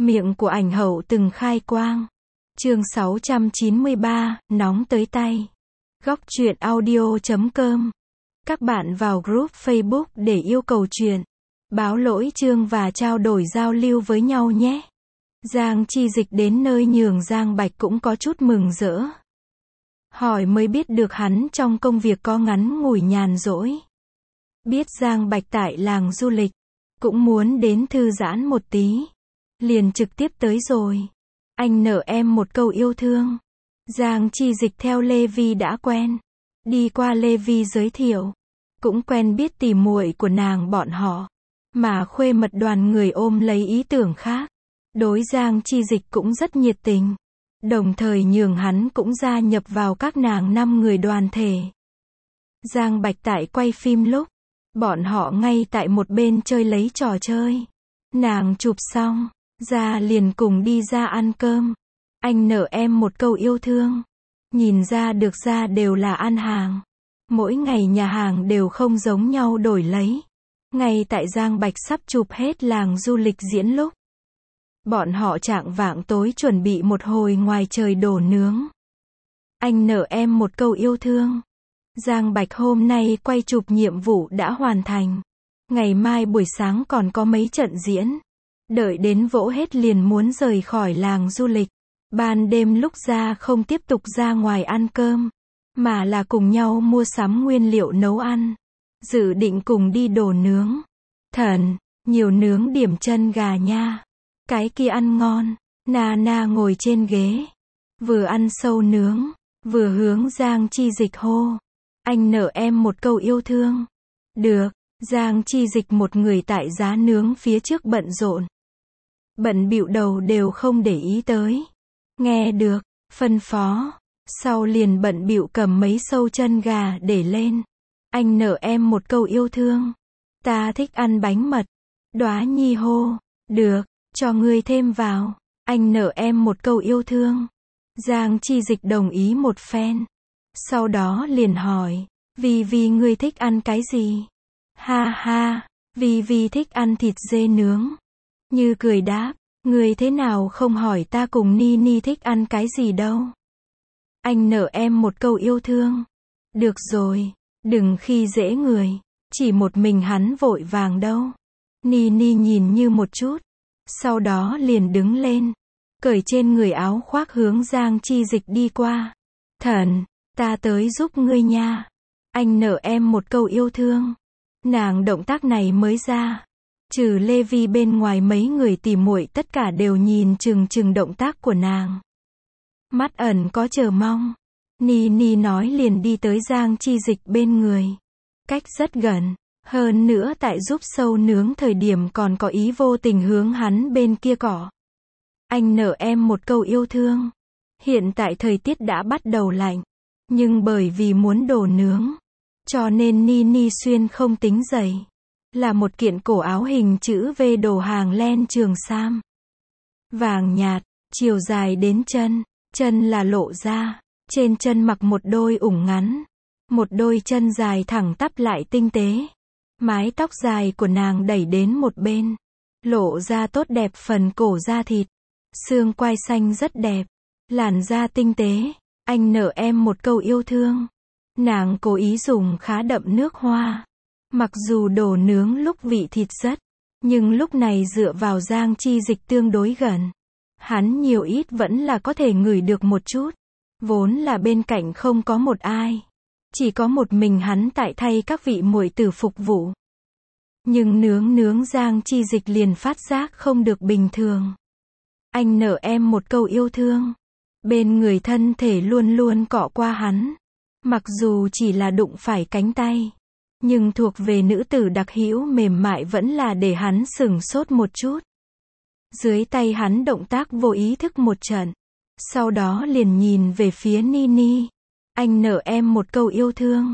Miệng của ảnh hậu từng khai quang. Chương 693, nóng tới tay. Góc truyện audio.com. Các bạn vào group Facebook để yêu cầu truyện, báo lỗi chương và trao đổi giao lưu với nhau nhé. Giang Chi Dịch đến nơi nhường Giang Bạch cũng có chút mừng rỡ. Hỏi mới biết được hắn trong công việc có ngắn ngủi nhàn rỗi. Biết Giang Bạch tại làng du lịch, cũng muốn đến thư giãn một tí. Liền trực tiếp tới rồi. Anh nợ em một câu yêu thương. Giang Chi Dịch theo Lê Vi đã quen. Đi qua Lê Vi giới thiệu. Cũng quen biết tỉ muội của nàng bọn họ. Mà khuê mật đoàn người ôm lấy ý tưởng khác. Đối Giang Chi Dịch cũng rất nhiệt tình. Đồng thời nhường hắn cũng gia nhập vào các nàng 5 người đoàn thể. Giang Bạch tại quay phim lúc, bọn họ ngay tại một bên chơi lấy trò chơi. Nàng chụp xong, ra liền cùng đi ra ăn cơm. Anh nợ em một câu yêu thương. Nhìn ra được ra đều là ăn hàng. Mỗi ngày nhà hàng đều không giống nhau đổi lấy. Ngay tại Giang Bạch sắp chụp hết làng du lịch diễn lúc, bọn họ chạng vạng tối chuẩn bị một hồi ngoài trời đổ nướng. Anh nợ em một câu yêu thương. Giang Bạch hôm nay quay chụp nhiệm vụ đã hoàn thành. Ngày mai buổi sáng còn có mấy trận diễn. Đợi đến vỗ hết liền muốn rời khỏi làng du lịch. Ban đêm lúc ra không tiếp tục ra ngoài ăn cơm, mà là cùng nhau mua sắm nguyên liệu nấu ăn. Dự định cùng đi đổ nướng. Thần, nhiều nướng điểm chân gà nha. Cái kia ăn ngon. Na ngồi trên ghế. Vừa ăn sâu nướng, vừa hướng Giang Chi Dịch hô. Anh nợ em một câu yêu thương. Được, Giang Chi Dịch một người tại giá nướng phía trước bận rộn. Bận bịu đầu đều không để ý tới. Nghe được, phân phó. Sau liền bận bịu cầm mấy sâu chân gà để lên. Anh nợ em một câu yêu thương. Ta thích ăn bánh mật. Đóa Nhi hô. Được, cho ngươi thêm vào. Anh nợ em một câu yêu thương. Giang Chi Dịch đồng ý một phen. Sau đó liền hỏi. Vi ngươi thích ăn cái gì? Ha ha, Vi thích ăn thịt dê nướng. Như cười đáp. Ngươi thế nào không hỏi ta cùng Ni thích ăn cái gì đâu? Anh nợ em một câu yêu thương. Được rồi, đừng khi dễ người. Chỉ một mình hắn vội vàng đâu. Ni nhìn như một chút. Sau đó liền đứng lên. Cởi trên người áo khoác hướng Giang Chi Dịch đi qua. Thần, ta tới giúp ngươi nha. Anh nợ em một câu yêu thương. Nàng động tác này mới ra. Trừ Lê Vi bên ngoài mấy người tỉ muội tất cả đều nhìn chừng động tác của nàng. Mắt ẩn có chờ mong. Ni nói liền đi tới Giang Chi Dịch bên người. Cách rất gần. Hơn nữa tại giúp sâu nướng thời điểm còn có ý vô tình hướng hắn bên kia cỏ. Anh nợ em một câu yêu thương. Hiện tại thời tiết đã bắt đầu lạnh. Nhưng bởi vì muốn đổ nướng, cho nên Ni xuyên không tính giày. Là một kiện cổ áo hình chữ V đồ hàng len trường sam. Vàng nhạt, chiều dài đến chân. Chân là lộ ra. Trên chân mặc một đôi ủng ngắn. Một đôi chân dài thẳng tắp lại tinh tế. Mái tóc dài của nàng đẩy đến một bên. Lộ ra tốt đẹp phần cổ da thịt. Xương quai xanh rất đẹp. Làn da tinh tế. Anh nợ em một câu yêu thương. Nàng cố ý dùng khá đậm nước hoa. Mặc dù đổ nướng lúc vị thịt rất, nhưng lúc này dựa vào Giang Chi Dịch tương đối gần. Hắn nhiều ít vẫn là có thể ngửi được một chút. Vốn là bên cạnh không có một ai. Chỉ có một mình hắn tại thay các vị muội tử phục vụ. Nhưng nướng Giang Chi Dịch liền phát giác không được bình thường. Anh nợ em một câu yêu thương. Bên người thân thể luôn luôn cọ qua hắn. Mặc dù chỉ là đụng phải cánh tay. Nhưng thuộc về nữ tử đặc hữu mềm mại vẫn là để hắn sửng sốt một chút. Dưới tay hắn động tác vô ý thức một trận. Sau đó liền nhìn về phía Ni. Anh nợ em một câu yêu thương.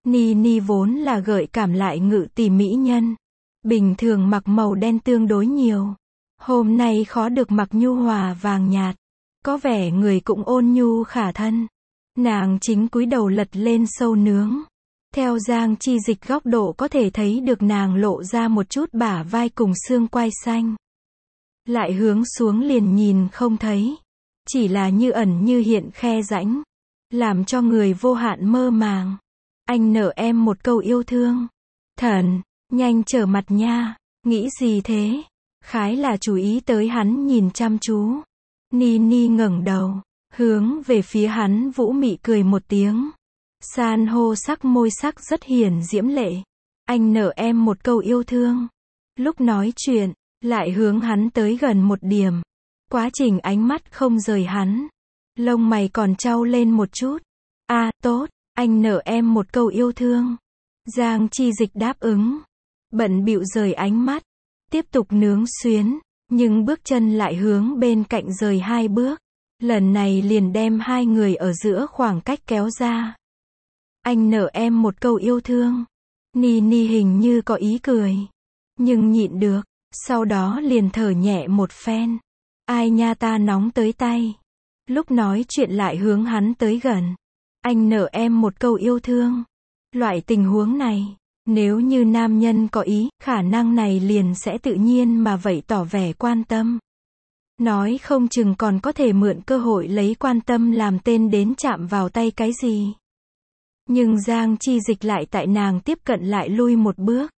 Ni vốn là gợi cảm lại ngự tỷ mỹ nhân. Bình thường mặc màu đen tương đối nhiều. Hôm nay khó được mặc nhu hòa vàng nhạt. Có vẻ người cũng ôn nhu khả thân. Nàng chính cúi đầu lật lên sâu nướng. Theo Giang Chi Dịch góc độ có thể thấy được nàng lộ ra một chút bả vai cùng xương quai xanh. lại hướng xuống liền nhìn không thấy. Chỉ là như ẩn như hiện khe rãnh, làm cho người vô hạn mơ màng. Anh nợ em một câu yêu thương. Thần, nhanh trở mặt nha. Nghĩ gì thế? Khái là chú ý tới hắn nhìn chăm chú. Nini ngẩng đầu, hướng về phía hắn vũ mị cười một tiếng. San hô sắc môi sắc rất hiển diễm lệ. Anh nợ em một câu yêu thương. Lúc nói chuyện, lại hướng hắn tới gần một điểm. Quá trình ánh mắt không rời hắn. Lông mày còn trao lên một chút. Tốt, anh nợ em một câu yêu thương. Giang Chi Dịch đáp ứng. Bận bịu rời ánh mắt. Tiếp tục nướng xuyến. Nhưng bước chân lại hướng bên cạnh rời 2 bước. Lần này liền đem 2 người ở giữa khoảng cách kéo ra. Anh nợ em một câu yêu thương. Nini hình như có ý cười. Nhưng nhịn được. Sau đó liền thở nhẹ một phen. Ai nha ta nóng tới tay. Lúc nói chuyện lại hướng hắn tới gần. Anh nợ em một câu yêu thương. Loại tình huống này, nếu như nam nhân có ý, khả năng này liền sẽ tự nhiên mà vậy tỏ vẻ quan tâm. Nói không chừng còn có thể mượn cơ hội lấy quan tâm làm tên đến chạm vào tay cái gì. Nhưng Giang Chi Dịch lại tại nàng tiếp cận lại lui một bước.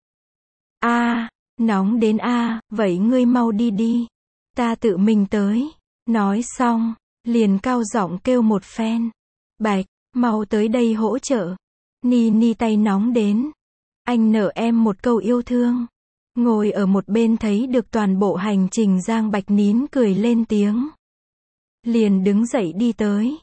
Nóng đến vậy ngươi mau đi đi. Ta tự mình tới. Nói xong, liền cao giọng kêu một phen. Bạch, mau tới đây hỗ trợ. Nini tay nóng đến. Anh nợ em một câu yêu thương. Ngồi ở một bên thấy được toàn bộ hành trình Giang Bạch nín cười lên tiếng. Liền đứng dậy đi tới.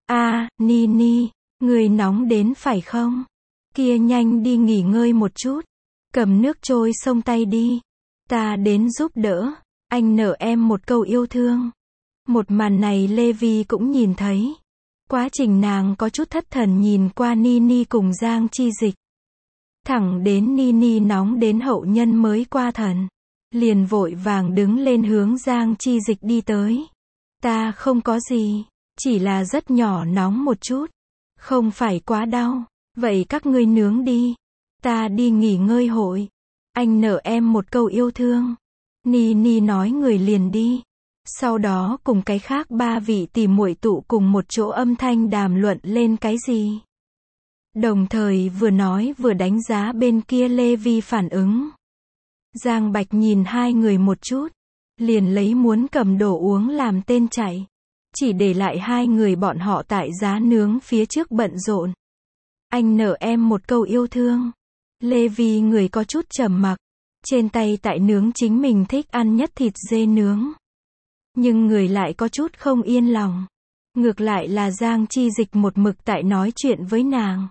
Nini, người nóng đến phải không? Kia nhanh đi nghỉ ngơi một chút. Cầm nước trôi xông tay đi. Ta đến giúp đỡ. Anh nợ em một câu yêu thương. Một màn này Levi cũng nhìn thấy. Quá trình nàng có chút thất thần nhìn qua Nini cùng Giang Chi Dịch. Thẳng đến Nini nóng đến hậu nhân mới qua thần. Liền vội vàng đứng lên hướng Giang Chi Dịch đi tới. Ta không có gì. Chỉ là rất nhỏ nóng một chút. Không phải quá đau. Vậy các ngươi nướng đi. Ta đi nghỉ ngơi hội. Anh nợ em một câu yêu thương. Nini nói người liền đi. Sau đó cùng cái khác 3 vị tỉ muội tụ cùng một chỗ âm thanh đàm luận lên cái gì. Đồng thời vừa nói vừa đánh giá bên kia Levi phản ứng. Giang Bạch nhìn 2 người một chút. Liền lấy muốn cầm đồ uống làm tên chạy. Chỉ để lại 2 người bọn họ tại giá nướng phía trước bận rộn. Anh nợ em một câu yêu thương. Levi người có chút trầm mặc. Trên tay tại nướng chính mình thích ăn nhất thịt dê nướng. Nhưng người lại có chút không yên lòng. Ngược lại là Giang Chi Dịch một mực tại nói chuyện với nàng.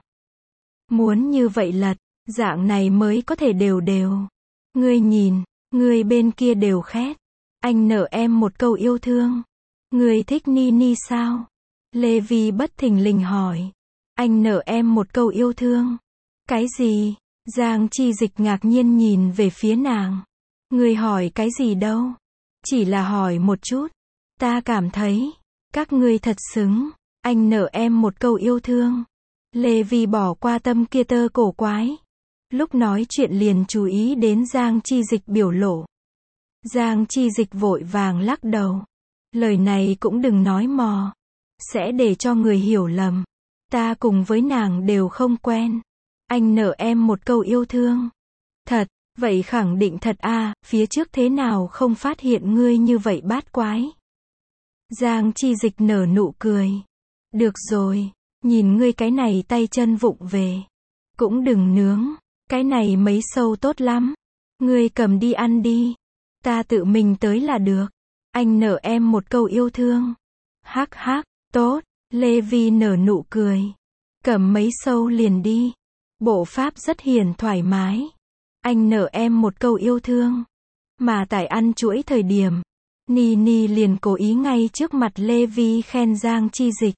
Muốn như vậy lật, dạng này mới có thể đều đều. Ngươi nhìn, ngươi bên kia đều khét. Anh nợ em một câu yêu thương. Ngươi thích Nini sao? Levi bất thình lình hỏi. Anh nợ em một câu yêu thương. Cái gì? Giang Chi Dịch ngạc nhiên nhìn về phía nàng. Ngươi hỏi cái gì đâu? Chỉ là hỏi một chút. Ta cảm thấy, các ngươi thật xứng. Anh nợ em một câu yêu thương. Levi bỏ qua tâm kia tơ cổ quái. Lúc nói chuyện liền chú ý đến Giang Chi Dịch biểu lộ. Giang Chi Dịch vội vàng lắc đầu. Lời này cũng đừng nói mò. Sẽ để cho người hiểu lầm. Ta cùng với nàng đều không quen. Anh nợ em một câu yêu thương. Thật, vậy khẳng định thật phía trước thế nào không phát hiện ngươi như vậy bát quái. Giang Chi Dịch nở nụ cười. Được rồi, nhìn ngươi cái này tay chân vụng về. Cũng đừng nướng, cái này mấy sâu tốt lắm. Ngươi cầm đi ăn đi. Ta tự mình tới là được. Anh nợ em một câu yêu thương. Hắc hắc, tốt. Levi nở nụ cười. Cầm mấy sâu liền đi. Bộ pháp rất hiền thoải mái. Anh nợ em một câu yêu thương. Mà tại ăn chuỗi thời điểm, Nini liền cố ý ngay trước mặt Levi khen Giang Chi Dịch.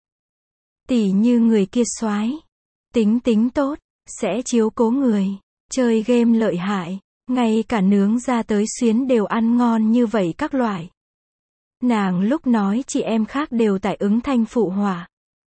Tỉ như người kia soái, tính tốt, sẽ chiếu cố người, chơi game lợi hại, ngay cả nướng ra tới xuyến đều ăn ngon như vậy các loại. Nàng lúc nói chị em khác đều tại ứng thanh phụ họa.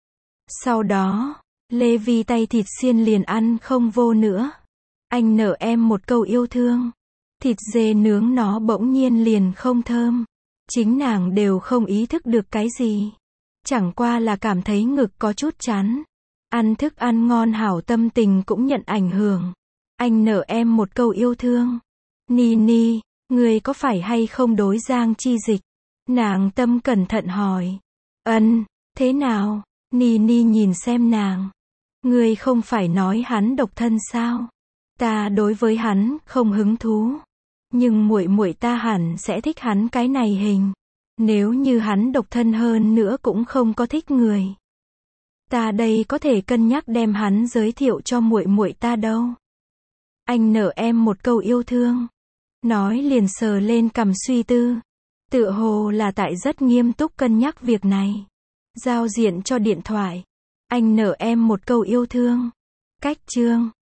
Sau đó, Levi tay thịt xiên liền ăn không vô nữa. Anh nợ em một câu yêu thương. Thịt dê nướng nó bỗng nhiên liền không thơm. Chính nàng đều không ý thức được cái gì. Chẳng qua là cảm thấy ngực có chút chán. Ăn thức ăn ngon hảo tâm tình cũng nhận ảnh hưởng. Anh nợ em một câu yêu thương. Nini, người có phải hay không đối Giang Chi Dịch? Nàng tâm cẩn thận hỏi. Thế nào? Nini nhìn xem nàng. Người không phải nói hắn độc thân sao? Ta đối với hắn không hứng thú. Nhưng muội muội ta hẳn sẽ thích hắn cái này hình. Nếu như hắn độc thân hơn nữa cũng không có thích người. Ta đây có thể cân nhắc đem hắn giới thiệu cho muội muội ta đâu. Anh nợ em một câu yêu thương. Nói liền sờ lên cằm suy tư. Tựa hồ là tại rất nghiêm túc cân nhắc việc này. Giao diện cho điện thoại. Anh nợ em một câu yêu thương. Cách chương.